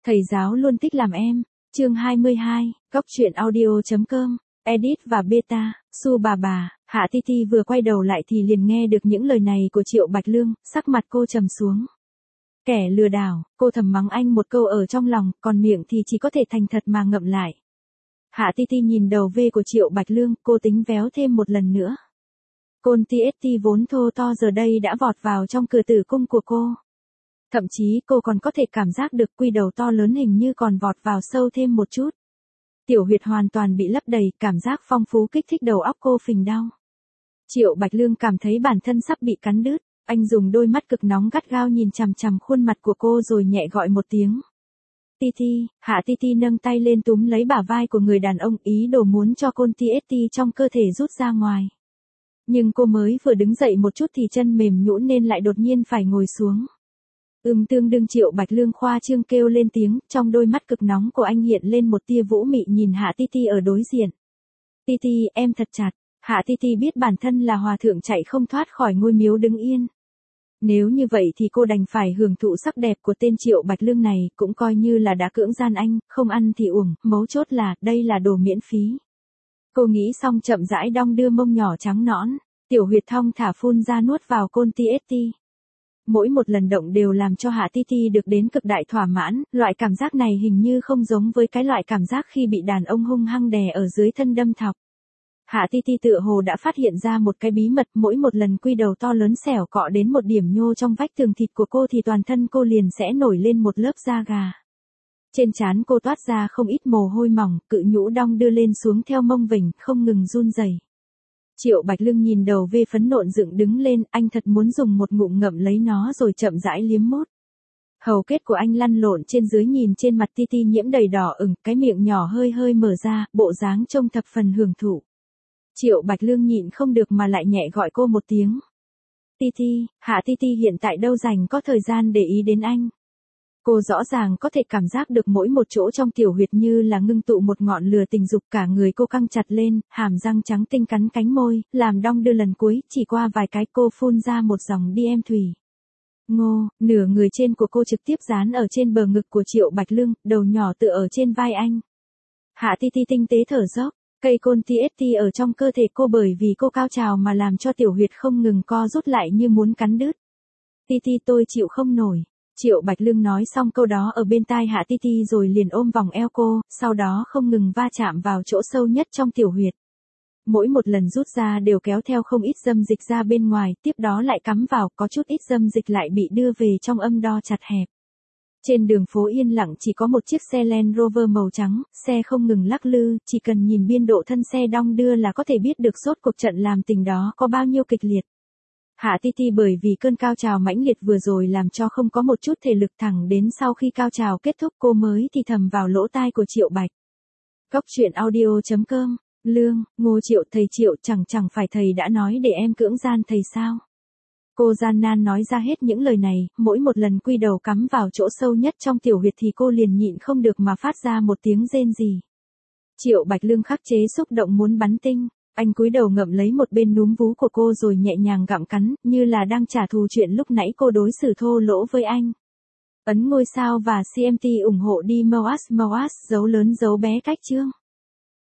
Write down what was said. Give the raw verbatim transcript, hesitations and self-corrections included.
Thầy giáo luôn thích làm em. Chương hai mươi hai, Góc truyện audio chấm com, edit và beta, Su bà bà. Hạ Ti Ti vừa quay đầu lại thì liền nghe được những lời này của Triệu Bạch Lương, sắc mặt cô trầm xuống. Kẻ lừa đảo, cô thầm mắng anh một câu ở trong lòng, còn miệng thì chỉ có thể thành thật mà ngậm lại. Hạ Ti Ti nhìn đầu V của Triệu Bạch Lương, cô tính véo thêm một lần nữa. Côn tê ét tê vốn thô to giờ đây đã vọt vào trong cửa tử cung của cô. Thậm chí cô còn có thể cảm giác được quy đầu to lớn hình như còn vọt vào sâu thêm một chút. Tiểu huyệt hoàn toàn bị lấp đầy, cảm giác phong phú kích thích đầu óc cô phình đau. Triệu Bạch Lương cảm thấy bản thân sắp bị cắn đứt, anh dùng đôi mắt cực nóng gắt gao nhìn chằm chằm khuôn mặt của cô rồi nhẹ gọi một tiếng. Ti Ti. Hạ Ti Ti nâng tay lên túm lấy bả vai của người đàn ông, ý đồ muốn cho côn tê ét tê trong cơ thể rút ra ngoài. Nhưng cô mới vừa đứng dậy một chút thì chân mềm nhũn nên lại đột nhiên phải ngồi xuống. Ừm tương đương Triệu Bạch Lương khoa trương kêu lên tiếng, trong đôi mắt cực nóng của anh hiện lên một tia vũ mị nhìn Hạ Ti Ti ở đối diện. Ti Ti, em thật chặt. Hạ Ti Ti biết bản thân là hòa thượng chạy không thoát khỏi ngôi miếu đứng yên. Nếu như vậy thì cô đành phải hưởng thụ sắc đẹp của tên Triệu Bạch Lương này, cũng coi như là đã cưỡng gian anh, không ăn thì uổng, mấu chốt là, đây là đồ miễn phí. Cô nghĩ xong chậm rãi đong đưa mông nhỏ trắng nõn, tiểu huyệt thong thả phun ra nuốt vào côn tê ét tê. Mỗi một lần động đều làm cho Hạ Ti Ti được đến cực đại thỏa mãn, loại cảm giác này hình như không giống với cái loại cảm giác khi bị đàn ông hung hăng đè ở dưới thân đâm thọc. Hạ Ti Ti tựa hồ đã phát hiện ra một cái bí mật, mỗi một lần quy đầu to lớn xẻo cọ đến một điểm nhô trong vách tường thịt của cô thì toàn thân cô liền sẽ nổi lên một lớp da gà. Trên trán cô toát ra không ít mồ hôi mỏng, cự nhũ đong đưa lên xuống theo mông vỉnh, không ngừng run rẩy. Triệu Bạch Lương nhìn đầu V phấn nộn dựng đứng lên, anh thật muốn dùng một ngụm ngậm lấy nó rồi chậm rãi liếm mút. Hầu kết của anh lăn lộn trên dưới nhìn trên mặt Ti Ti nhiễm đầy đỏ ửng, cái miệng nhỏ hơi hơi mở ra, bộ dáng trông thập phần hưởng thụ. Triệu Bạch Lương nhịn không được mà lại nhẹ gọi cô một tiếng. Ti Ti. Hạ Ti Ti hiện tại đâu rảnh có thời gian để ý đến anh. Cô rõ ràng có thể cảm giác được mỗi một chỗ trong tiểu huyệt như là ngưng tụ một ngọn lửa tình dục, cả người cô căng chặt lên, hàm răng trắng tinh cắn cánh môi, làm đong đưa lần cuối, chỉ qua vài cái cô phun ra một dòng đi em thủy. Ngô, nửa người trên của cô trực tiếp dán ở trên bờ ngực của Triệu Bạch Lương, đầu nhỏ tựa ở trên vai anh. Hạ Ti Ti tinh tế thở dốc, cây côn tê ét tê ở trong cơ thể cô bởi vì cô cao trào mà làm cho tiểu huyệt không ngừng co rút lại như muốn cắn đứt. Ti Ti tôi chịu không nổi. Triệu Bạch Lương nói xong câu đó ở bên tai Hạ Ti Ti rồi liền ôm vòng eo cô, sau đó không ngừng va chạm vào chỗ sâu nhất trong tiểu huyệt. Mỗi một lần rút ra đều kéo theo không ít dâm dịch ra bên ngoài, tiếp đó lại cắm vào, có chút ít dâm dịch lại bị đưa về trong âm đo chặt hẹp. Trên đường phố yên lặng chỉ có một chiếc xe Land Rover màu trắng, xe không ngừng lắc lư, chỉ cần nhìn biên độ thân xe đong đưa là có thể biết được rốt cuộc trận làm tình đó có bao nhiêu kịch liệt. Hạ Ti Ti bởi vì cơn cao trào mãnh liệt vừa rồi làm cho không có một chút thể lực, thẳng đến sau khi cao trào kết thúc cô mới thì thầm vào lỗ tai của Triệu Bạch. Góc truyện audio chấm com, Lương, Ngô Triệu, thầy Triệu, chẳng chẳng phải thầy đã nói để em cưỡng gian thầy sao? Cô gian nan nói ra hết những lời này, mỗi một lần quy đầu cắm vào chỗ sâu nhất trong tiểu huyệt thì cô liền nhịn không được mà phát ra một tiếng rên rỉ. Triệu Bạch Lương khắc chế xúc động muốn bắn tinh. Anh cúi đầu ngậm lấy một bên núm vú của cô rồi nhẹ nhàng gặm cắn, như là đang trả thù chuyện lúc nãy cô đối xử thô lỗ với anh. Ấn ngôi sao và xê em tê ủng hộ đi Moas Moas, dấu lớn dấu bé cách chương.